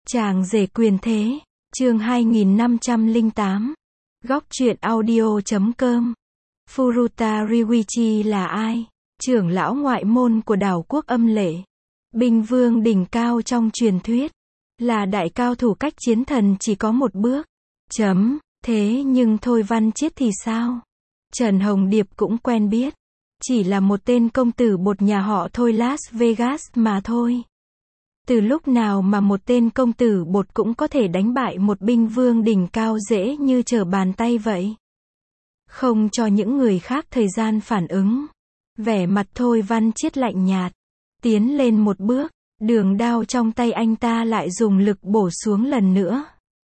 Chàng rể quyền thế, chương 2508. Góc truyện audio.com. Furuta Ryuichi là ai? Trưởng lão ngoại môn của đảo quốc âm lệ. Binh vương đỉnh cao trong truyền thuyết. Là đại cao thủ cách chiến thần chỉ có một bước. Thế nhưng Thôi Văn Chiết thì sao? Trần Hồng Điệp cũng quen biết. Chỉ là một tên công tử bột nhà họ Thôi Las Vegas mà thôi. Từ lúc nào mà một tên công tử bột cũng có thể đánh bại một binh vương đỉnh cao dễ như trở bàn tay vậy? Không cho những người khác thời gian phản ứng. Vẻ mặt Thôi Văn Chiết lạnh nhạt. Tiến lên một bước, đường đao trong tay anh ta lại dùng lực bổ xuống lần nữa.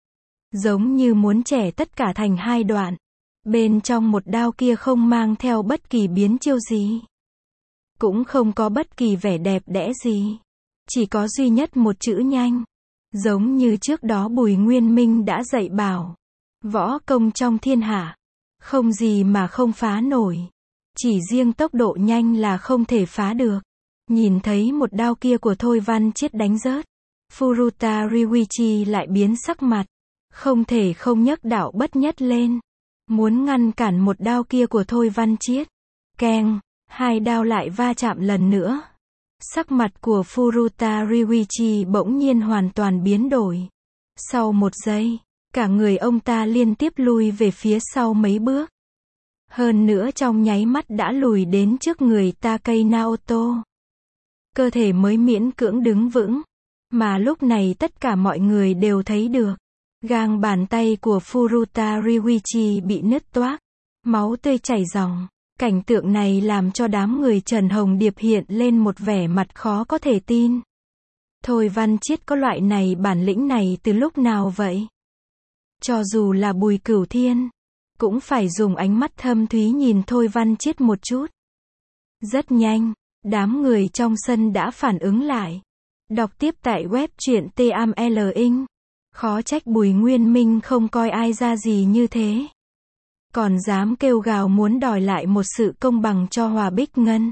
Giống như muốn chẻ tất cả thành hai đoạn. Bên trong một đao kia không mang theo bất kỳ biến chiêu gì. Cũng không có bất kỳ vẻ đẹp đẽ gì. Chỉ có duy nhất một chữ nhanh. Giống như trước đó Bùi Nguyên Minh đã dạy bảo. Võ công trong thiên hạ. Không gì mà không phá nổi. Chỉ riêng tốc độ nhanh là không thể phá được. Nhìn thấy một đao kia của Thôi Văn Chiết đánh rớt. Furuta Ryuichi lại biến sắc mặt. Không thể không nhấc đạo bất nhất lên. Muốn ngăn cản một đao kia của Thôi Văn Chiết. Keng, hai đao lại va chạm lần nữa. Sắc mặt của Furuta Ryuichi bỗng nhiên hoàn toàn biến đổi. Sau một giây, cả người ông ta liên tiếp lùi về phía sau mấy bước. Hơn nữa trong nháy mắt đã lùi đến trước người Takei Naoto. Cơ thể mới miễn cưỡng đứng vững. Mà lúc này tất cả mọi người đều thấy được. Gang bàn tay của Furuta Ryuichi bị nứt toác. Máu tươi chảy ròng. Cảnh tượng này làm cho đám người Trần Hồng Điệp hiện lên một vẻ mặt khó có thể tin. Thôi Văn Chiết có loại này bản lĩnh này từ lúc nào vậy? Cho dù là Bùi Cửu Thiên, cũng phải dùng ánh mắt thâm thúy nhìn Thôi Văn Chiết một chút. Rất nhanh, đám người trong sân đã phản ứng lại. Đọc tiếp tại web truyện TML Inc. Khó trách Bùi Nguyên Minh không coi ai ra gì như thế. Còn dám kêu gào muốn đòi lại một sự công bằng cho Hòa Bích Ngân.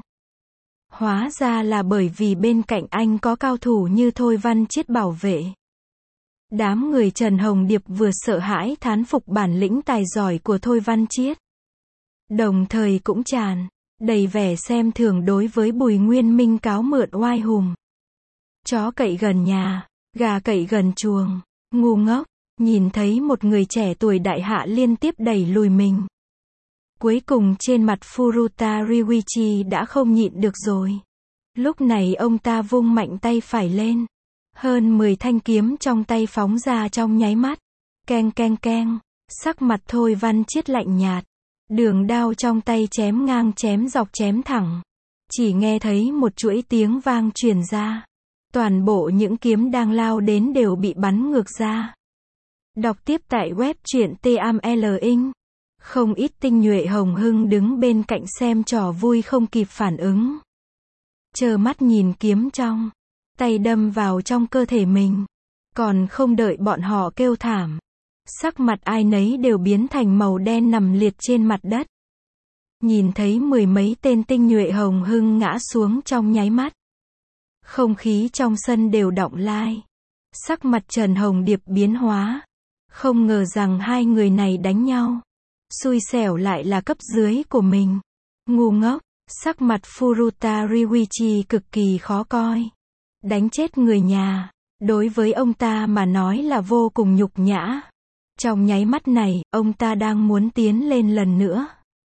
Hóa ra là bởi vì bên cạnh anh có cao thủ như Thôi Văn Chiết bảo vệ. Đám người Trần Hồng Điệp vừa sợ hãi thán phục bản lĩnh tài giỏi của Thôi Văn Chiết. Đồng thời cũng đầy vẻ xem thường đối với Bùi Nguyên Minh cáo mượn oai hùng. Chó cậy gần nhà, gà cậy gần chuồng, ngu ngốc. Nhìn thấy một người trẻ tuổi đại hạ liên tiếp đẩy lùi mình. Cuối cùng trên mặt Furuta Ryuichi đã không nhịn được rồi. Lúc này ông ta vung mạnh tay phải lên. Hơn 10 thanh kiếm trong tay phóng ra trong nháy mắt. Keng keng keng. Sắc mặt Thôi Văn Chiết lạnh nhạt. Đường đao trong tay chém ngang chém dọc chém thẳng. Chỉ nghe thấy một chuỗi tiếng vang truyền ra. Toàn bộ những kiếm đang lao đến đều bị bắn ngược ra. Đọc tiếp tại web truyện TML Inc. Không ít tinh nhuệ hồng hưng đứng bên cạnh xem trò vui không kịp phản ứng. Trơ mắt nhìn kiếm trong tay đâm vào trong cơ thể mình. Còn không đợi bọn họ kêu thảm. Sắc mặt ai nấy đều biến thành màu đen nằm liệt trên mặt đất. Nhìn thấy mười mấy tên tinh nhuệ hồng hưng ngã xuống trong nháy mắt. Không khí trong sân đều đọng lai. Sắc mặt Trần Hồng Điệp biến hóa. Không ngờ rằng hai người này đánh nhau. Xui xẻo lại là cấp dưới của mình. Ngu ngốc. Sắc mặt Furuta Ryuichi cực kỳ khó coi. Đánh chết người nhà. Đối với ông ta mà nói là vô cùng nhục nhã. Trong nháy mắt này, ông ta đang muốn tiến lên lần nữa.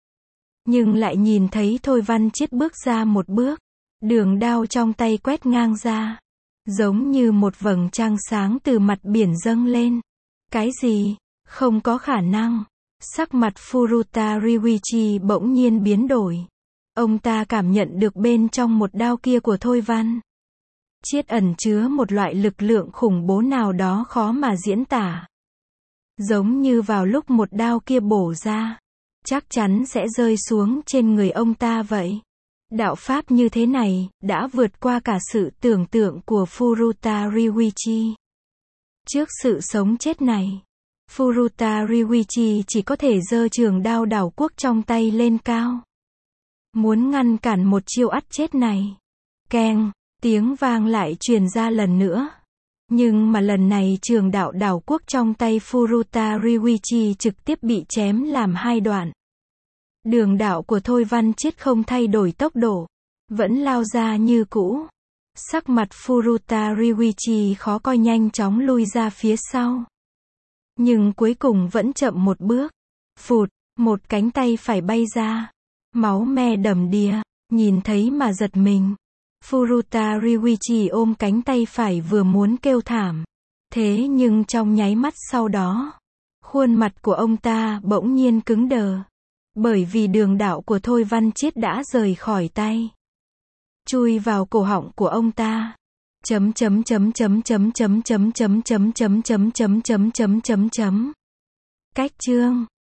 Nhưng lại nhìn thấy Thôi Văn Chiết bước ra một bước. Đường đao trong tay quét ngang ra. Giống như một vầng trăng sáng từ mặt biển dâng lên. Cái gì? Không có khả năng. Sắc mặt Furuta Ryuichi bỗng nhiên biến đổi. Ông ta cảm nhận được bên trong một đao kia của Thôi Văn Chiết ẩn chứa một loại lực lượng khủng bố nào đó khó mà diễn tả. Giống như vào lúc một đao kia bổ ra, chắc chắn sẽ rơi xuống trên người ông ta vậy. Đạo pháp như thế này, đã vượt qua cả sự tưởng tượng của Furuta Ryuichi. Trước sự sống chết này, Furuta Ryuichi chỉ có thể giơ trường đao đảo quốc trong tay lên cao. Muốn ngăn cản một chiêu ắt chết này. Keng, tiếng vang lại truyền ra lần nữa. Nhưng mà lần này trường đạo đảo quốc trong tay Furuta Ryuichi trực tiếp bị chém làm hai đoạn. Đường đạo của Thôi Văn Chiết không thay đổi tốc độ, vẫn lao ra như cũ. Sắc mặt Furuta Ryuichi khó coi, nhanh chóng lui ra phía sau. Nhưng cuối cùng vẫn chậm một bước. Phụt, một cánh tay phải bay ra. Máu me đầm đìa, nhìn thấy mà giật mình. Furuta Ryuichi ôm cánh tay phải vừa muốn kêu thảm. Thế nhưng trong nháy mắt sau đó, khuôn mặt của ông ta bỗng nhiên cứng đờ. Bởi vì đường đạo của Thôi Văn Chiết đã rời khỏi tay. Chui vào cổ họng của ông ta. Cách chương